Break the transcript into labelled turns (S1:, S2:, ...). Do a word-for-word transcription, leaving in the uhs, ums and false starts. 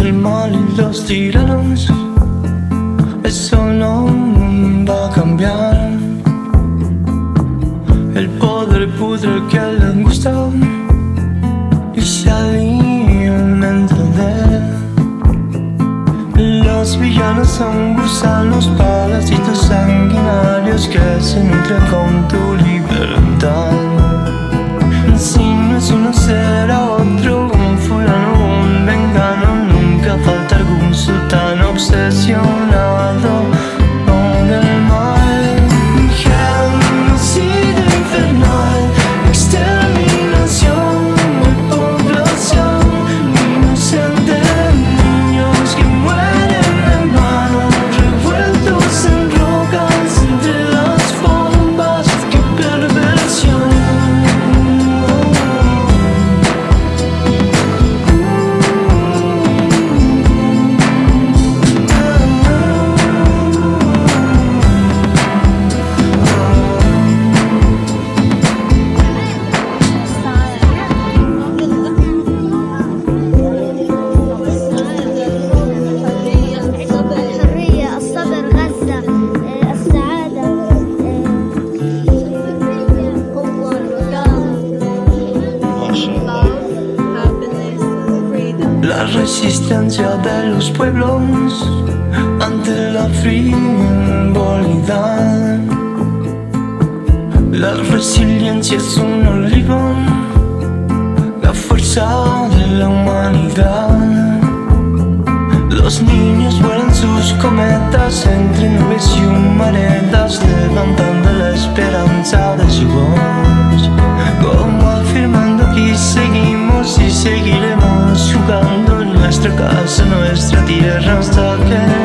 S1: el mal y los tiranos, eso no va a cambiar. El poder pudre el que le gusta y se alimenta de él. Los villanos son gusanos, parásitos sanguinarios que se nutren con tu libertad. Si no es uno será otro, un fulano, un vengano, nunca falta algún sultán obsesionado con el mal. Genocidio infernal, exterminación de población inocente, niños que mueren en vano, revueltos en rocas entre las bombas. ¡Qué perversión!
S2: الحرية، الصبر، غزة، السعادة، قوة،
S1: La resistencia de los pueblos ante la frivolidad. La resiliencia es un olivo, la fuerza de la humanidad. Los niños vuelan sus cometas entre nubes y humaredas, levantando la esperanza de su voz, como afirmando que seguimos y seguiremos jugando en nuestra casa, nuestra tierra, hasta que